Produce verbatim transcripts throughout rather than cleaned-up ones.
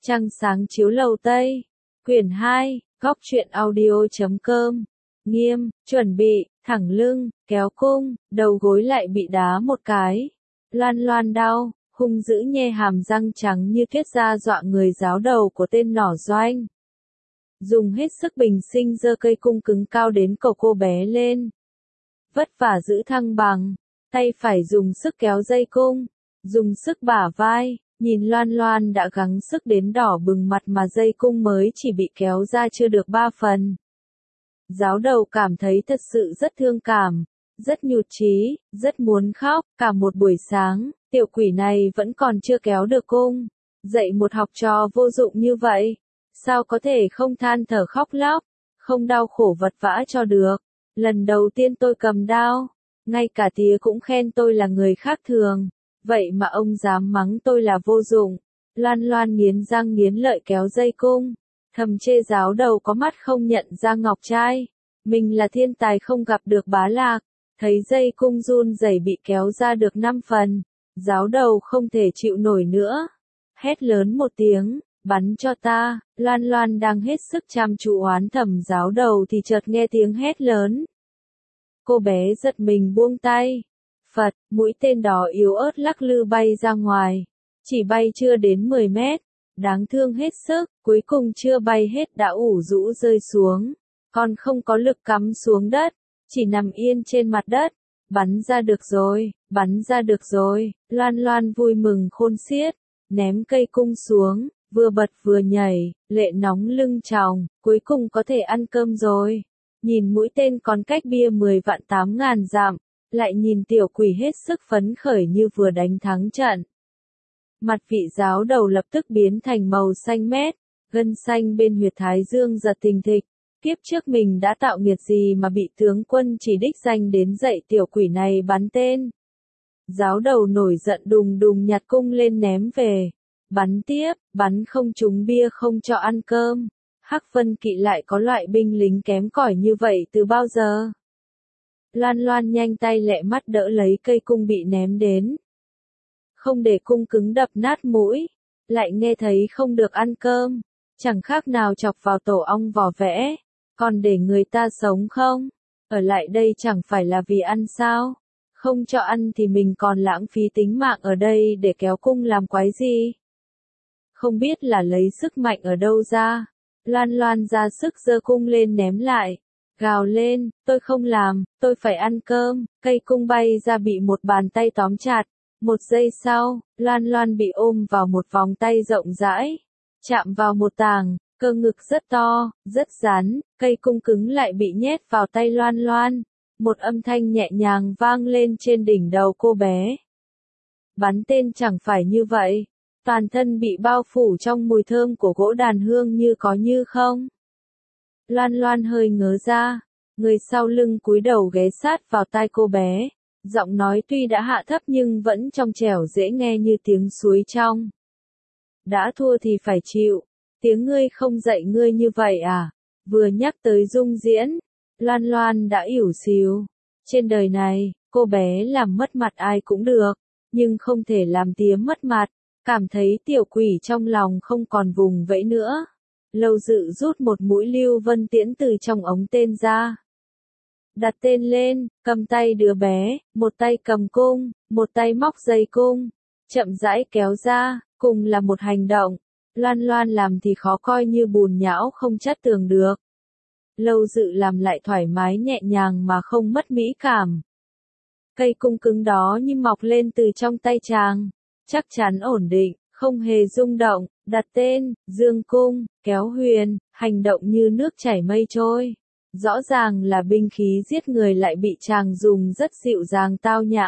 Trăng sáng chiếu lầu Tây. Quyển hai, góc truyện audio chấm com. Nghiêm, chuẩn bị, thẳng lưng, kéo cung, đầu gối lại bị đá một cái. Loan loan đau, hung dữ nhe hàm răng trắng như tuyết ra dọa người giáo đầu của tên nỏ doanh. Dùng hết sức bình sinh giơ cây cung cứng cao đến cầu cô bé lên. Vất vả giữ thăng bằng, tay phải dùng sức kéo dây cung, dùng sức bả vai, nhìn Loan Loan đã gắng sức đến đỏ bừng mặt mà dây cung mới chỉ bị kéo ra chưa được ba phần. Giáo đầu cảm thấy thật sự rất thương cảm, rất nhụt chí, rất muốn khóc, cả một buổi sáng, tiểu quỷ này vẫn còn chưa kéo được cung. Dạy một học trò vô dụng như vậy, sao có thể không than thở khóc lóc, không đau khổ vật vã cho được. Lần đầu tiên tôi cầm đao, ngay cả tía cũng khen tôi là người khác thường, vậy mà ông dám mắng tôi là vô dụng. Loan Loan nghiến răng nghiến lợi kéo dây cung, thầm chê giáo đầu có mắt không nhận ra ngọc trai. Mình là thiên tài không gặp được bá lạc, thấy dây cung run rẩy bị kéo ra được năm phần. Giáo đầu không thể chịu nổi nữa, hét lớn một tiếng, bắn cho ta. Loan Loan đang hết sức chăm chú oán thầm giáo đầu thì chợt nghe tiếng hét lớn. Cô bé giật mình buông tay. Phật, mũi tên đó yếu ớt lắc lư bay ra ngoài. Chỉ bay chưa đến mười mét. Đáng thương hết sức, cuối cùng chưa bay hết đã ủ rũ rơi xuống. Còn không có lực cắm xuống đất, chỉ nằm yên trên mặt đất. Bắn ra được rồi, bắn ra được rồi. Loan Loan vui mừng khôn xiết, ném cây cung xuống, vừa bật vừa nhảy, lệ nóng lưng tròng, cuối cùng có thể ăn cơm rồi. Nhìn mũi tên còn cách bia mười vạn tám ngàn dặm, lại nhìn tiểu quỷ hết sức phấn khởi như vừa đánh thắng trận. Mặt vị giáo đầu lập tức biến thành màu xanh mét, gân xanh bên huyệt thái dương giật thình thịch. Kiếp trước mình đã tạo nghiệt gì mà bị tướng quân chỉ đích danh đến dạy tiểu quỷ này bắn tên. Giáo đầu nổi giận đùng đùng nhặt cung lên ném về. Bắn tiếp, bắn không trúng bia không cho ăn cơm. Hắc Vân Kỵ lại có loại binh lính kém cỏi như vậy từ bao giờ? Loan Loan nhanh tay lẹ mắt đỡ lấy cây cung bị ném đến. Không để cung cứng đập nát mũi, lại nghe thấy không được ăn cơm, chẳng khác nào chọc vào tổ ong vò vẽ, còn để người ta sống không? Ở lại đây chẳng phải là vì ăn sao? Không cho ăn thì mình còn lãng phí tính mạng ở đây để kéo cung làm quái gì? Không biết là lấy sức mạnh ở đâu ra. Loan Loan ra sức giơ cung lên ném lại, gào lên, tôi không làm, tôi phải ăn cơm. Cây cung bay ra bị một bàn tay tóm chặt. Một giây sau, Loan Loan bị ôm vào một vòng tay rộng rãi, chạm vào một tàng, cơ ngực rất to, rất rắn, cây cung cứng lại bị nhét vào tay Loan Loan. Một âm thanh nhẹ nhàng vang lên trên đỉnh đầu cô bé. Bắn tên chẳng phải như vậy. Toàn thân bị bao phủ trong mùi thơm của gỗ đàn hương như có như không. Loan Loan hơi ngớ ra, người sau lưng cúi đầu ghé sát vào tai cô bé, giọng nói tuy đã hạ thấp nhưng vẫn trong trẻo dễ nghe như tiếng suối trong. Đã thua thì phải chịu, tiếng ngươi không dạy ngươi như vậy à? Vừa nhắc tới dung diễn, Loan Loan đã ỉu xìu. Trên đời này, cô bé làm mất mặt ai cũng được, nhưng không thể làm tía mất mặt. Cảm thấy tiểu quỷ trong lòng không còn vùng vẫy nữa. Lâu Dự rút một mũi lưu vân tiễn từ trong ống tên ra. Đặt tên lên, cầm tay đứa bé, một tay cầm cung, một tay móc dây cung. Chậm rãi kéo ra, cùng là một hành động. Loan Loan làm thì khó coi như bùn nhão không chất tường được. Lâu Dự làm lại thoải mái nhẹ nhàng mà không mất mỹ cảm. Cây cung cứng đó như mọc lên từ trong tay chàng. Chắc chắn ổn định, không hề rung động, đặt tên, dương cung, kéo huyền, hành động như nước chảy mây trôi. Rõ ràng là binh khí giết người lại bị chàng dùng rất dịu dàng tao nhã.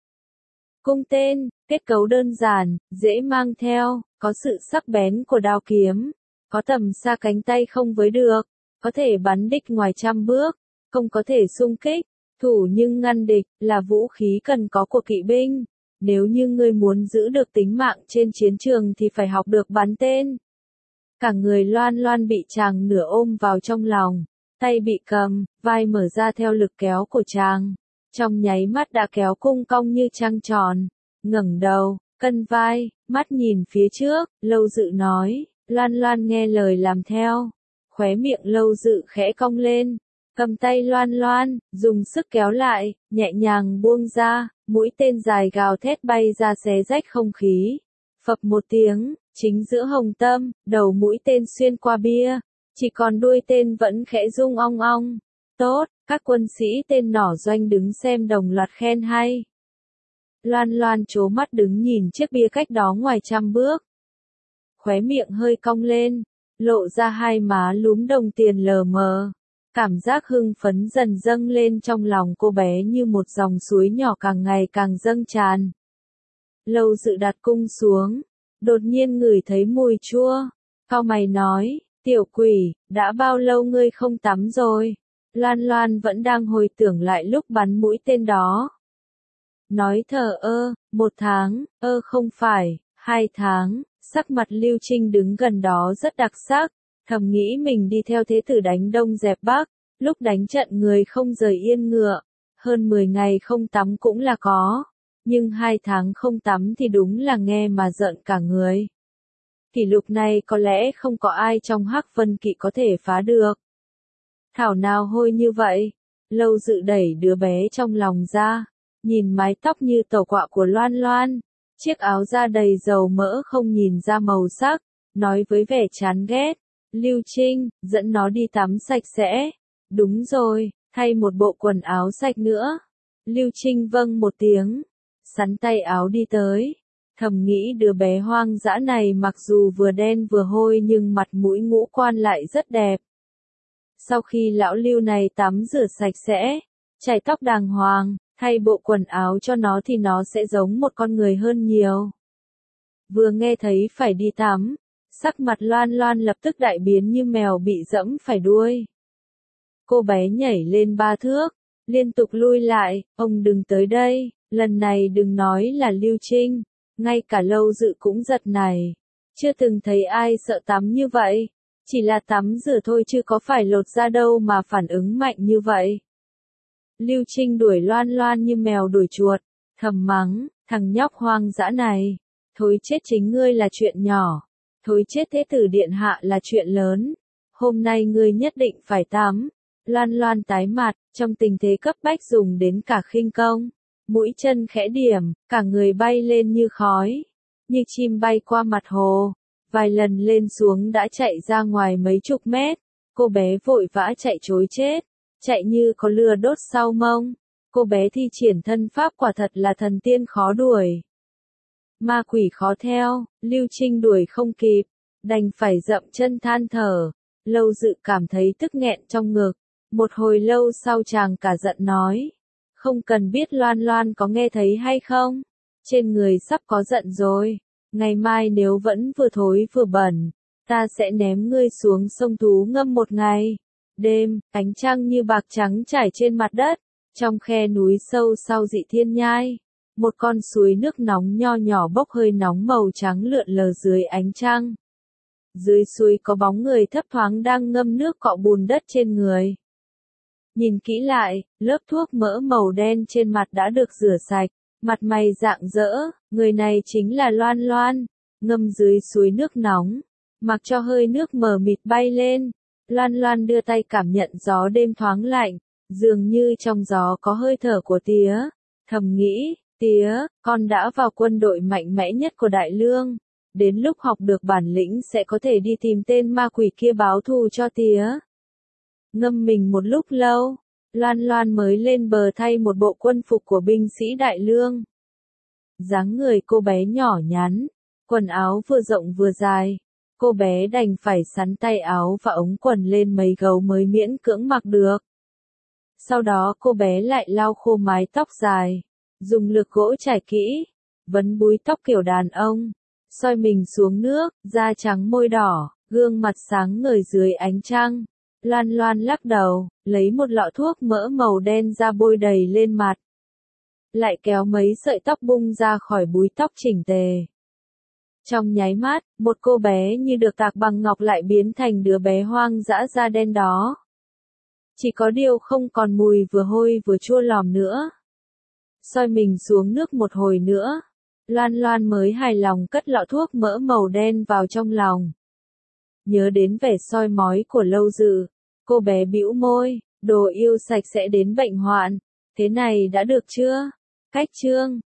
Cung tên, kết cấu đơn giản, dễ mang theo, có sự sắc bén của đao kiếm, có tầm xa cánh tay không với được, có thể bắn đích ngoài trăm bước, không có thể xung kích, thủ nhưng ngăn địch, là vũ khí cần có của kỵ binh. Nếu như ngươi muốn giữ được tính mạng trên chiến trường thì phải học được bắn tên. Cả người Loan Loan bị chàng nửa ôm vào trong lòng, tay bị cầm, vai mở ra theo lực kéo của chàng. Trong nháy mắt đã kéo cung cong như trăng tròn, ngẩng đầu, cân vai, mắt nhìn phía trước, Lâu Dự nói, Loan Loan nghe lời làm theo. Khóe miệng Lâu Dự khẽ cong lên. Cầm tay Loan Loan, dùng sức kéo lại, nhẹ nhàng buông ra, mũi tên dài gào thét bay ra xé rách không khí. Phập một tiếng, chính giữa hồng tâm, đầu mũi tên xuyên qua bia, chỉ còn đuôi tên vẫn khẽ rung ong ong. Tốt, các quân sĩ tên nỏ doanh đứng xem đồng loạt khen hay. Loan Loan trố mắt đứng nhìn chiếc bia cách đó ngoài trăm bước. Khóe miệng hơi cong lên, lộ ra hai má lúm đồng tiền lờ mờ. Cảm giác hưng phấn dần dâng lên trong lòng cô bé như một dòng suối nhỏ càng ngày càng dâng tràn. Lâu Dự đặt cung xuống, đột nhiên ngửi thấy mùi chua, cau mày nói, tiểu quỷ, đã bao lâu ngươi không tắm rồi? Loan Loan vẫn đang hồi tưởng lại lúc bắn mũi tên đó. Nói thờ ơ, một tháng, ơ không phải, hai tháng, sắc mặt Lưu Trinh đứng gần đó rất đặc sắc, thầm nghĩ mình đi theo thế tử đánh đông dẹp bắc, lúc đánh trận người không rời yên ngựa, hơn mười ngày không tắm cũng là có, nhưng hai tháng không tắm thì đúng là nghe mà giận cả người. Kỷ lục này có lẽ không có ai trong Hắc Vân Kỵ có thể phá được. Thảo nào hôi như vậy, Lâu Dự đẩy đứa bé trong lòng ra, nhìn mái tóc như tàu quạ của Loan Loan, chiếc áo da đầy dầu mỡ không nhìn ra màu sắc, nói với vẻ chán ghét, Lưu Trinh, dẫn nó đi tắm sạch sẽ. Đúng rồi, thay một bộ quần áo sạch nữa. Lưu Trinh vâng một tiếng, sắn tay áo đi tới, thầm nghĩ đứa bé hoang dã này mặc dù vừa đen vừa hôi nhưng mặt mũi ngũ quan lại rất đẹp. Sau khi lão Lưu này tắm rửa sạch sẽ, chải tóc đàng hoàng, thay bộ quần áo cho nó thì nó sẽ giống một con người hơn nhiều. Vừa nghe thấy phải đi tắm, sắc mặt Loan Loan lập tức đại biến như mèo bị dẫm phải đuôi. Cô bé nhảy lên ba thước, liên tục lui lại, ông đừng tới đây, lần này đừng nói là Lưu Trinh, ngay cả Lâu Dự cũng giật này. Chưa từng thấy ai sợ tắm như vậy, chỉ là tắm rửa thôi chứ có phải lột da đâu mà phản ứng mạnh như vậy. Lưu Trinh đuổi Loan Loan như mèo đuổi chuột, thầm mắng, thằng nhóc hoang dã này, thối chết chính ngươi là chuyện nhỏ, thối chết thế tử điện hạ là chuyện lớn, hôm nay ngươi nhất định phải tắm. Loan Loan tái mặt, trong tình thế cấp bách dùng đến cả khinh công, mũi chân khẽ điểm, cả người bay lên như khói, như chim bay qua mặt hồ, vài lần lên xuống đã chạy ra ngoài mấy chục mét, cô bé vội vã chạy trối chết, chạy như có lửa đốt sau mông, cô bé thi triển thân pháp quả thật là thần tiên khó đuổi. Ma quỷ khó theo, Lưu Trinh đuổi không kịp, đành phải dậm chân than thở, Lâu Dự cảm thấy tức nghẹn trong ngực. Một hồi lâu sau chàng cả giận nói, không cần biết Loan Loan có nghe thấy hay không, trên người sắp có giận rồi, ngày mai nếu vẫn vừa thối vừa bẩn, ta sẽ ném ngươi xuống sông Thú ngâm một ngày. Đêm, ánh trăng như bạc trắng trải trên mặt đất, trong khe núi sâu sau Dị Thiên Nhai, một con suối nước nóng nho nhỏ bốc hơi nóng màu trắng lượn lờ dưới ánh trăng. Dưới suối có bóng người thấp thoáng đang ngâm nước cọ bùn đất trên người. Nhìn kỹ lại, lớp thuốc mỡ màu đen trên mặt đã được rửa sạch, mặt mày rạng rỡ, người này chính là Loan Loan, ngâm dưới suối nước nóng, mặc cho hơi nước mờ mịt bay lên. Loan Loan đưa tay cảm nhận gió đêm thoáng lạnh, dường như trong gió có hơi thở của tía, thầm nghĩ, tía, con đã vào quân đội mạnh mẽ nhất của Đại Lương, đến lúc học được bản lĩnh sẽ có thể đi tìm tên ma quỷ kia báo thù cho tía. Ngâm mình một lúc lâu, Loan Loan mới lên bờ thay một bộ quân phục của binh sĩ Đại Lương. Dáng người cô bé nhỏ nhắn, quần áo vừa rộng vừa dài, cô bé đành phải sắn tay áo và ống quần lên mấy gấu mới miễn cưỡng mặc được. Sau đó cô bé lại lau khô mái tóc dài, dùng lược gỗ chải kỹ, vấn búi tóc kiểu đàn ông, soi mình xuống nước, da trắng môi đỏ, gương mặt sáng ngời dưới ánh trăng. Loan Loan lắc đầu, lấy một lọ thuốc mỡ màu đen ra bôi đầy lên mặt. Lại kéo mấy sợi tóc bung ra khỏi búi tóc chỉnh tề. Trong nháy mắt, một cô bé như được tạc bằng ngọc lại biến thành đứa bé hoang dã da đen đó. Chỉ có điều không còn mùi vừa hôi vừa chua lòm nữa. Soi mình xuống nước một hồi nữa, Loan Loan mới hài lòng cất lọ thuốc mỡ màu đen vào trong lòng. nhớ đến vẻ soi mói của Lâu Dự. Cô bé bĩu môi, đồ yêu sạch sẽ đến bệnh hoạn. Thế này đã được chưa? Cách chương.